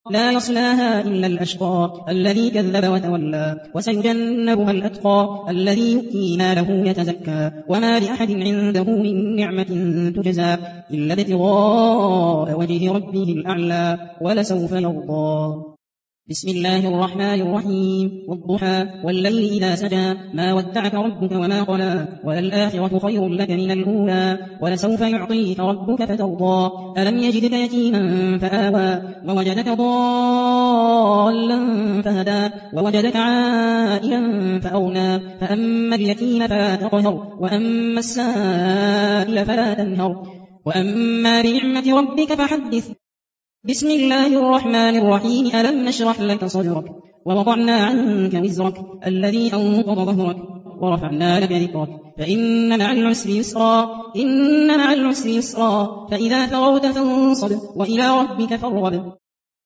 لا يصلاها إلا الأشقى الذي كذب وتولى وسيجنبها الأتقى الذي يؤتي ماله يتزكى وما لأحد عنده من نعمة تجزى إلا ابتغاء وجه ربه الأعلى ولسوف يرضى. بسم الله الرحمن الرحيم والضحى والليل إذا سجى ما ودعك ربك وما قلى وللآخرة خير لك من الأولى ولسوف يعطيك ربك فترضى ألم يجدك يتيما فآوى ووجدك ضالا فهدى ووجدك عائلا فأغنى فأما اليتيم فلا تقهر وأما السائل فلا تنهر وأما بنعمة ربك فحدث. بسم الله الرحمن الرحيم ألم نشرح لك صدرك ووضعنا عنك وزرك الذي أنقض ظهرك ورفعنا لك ذكرك فإن مع العسر يسرا فإذا فرغت فانصب وإلى ربك فارغب.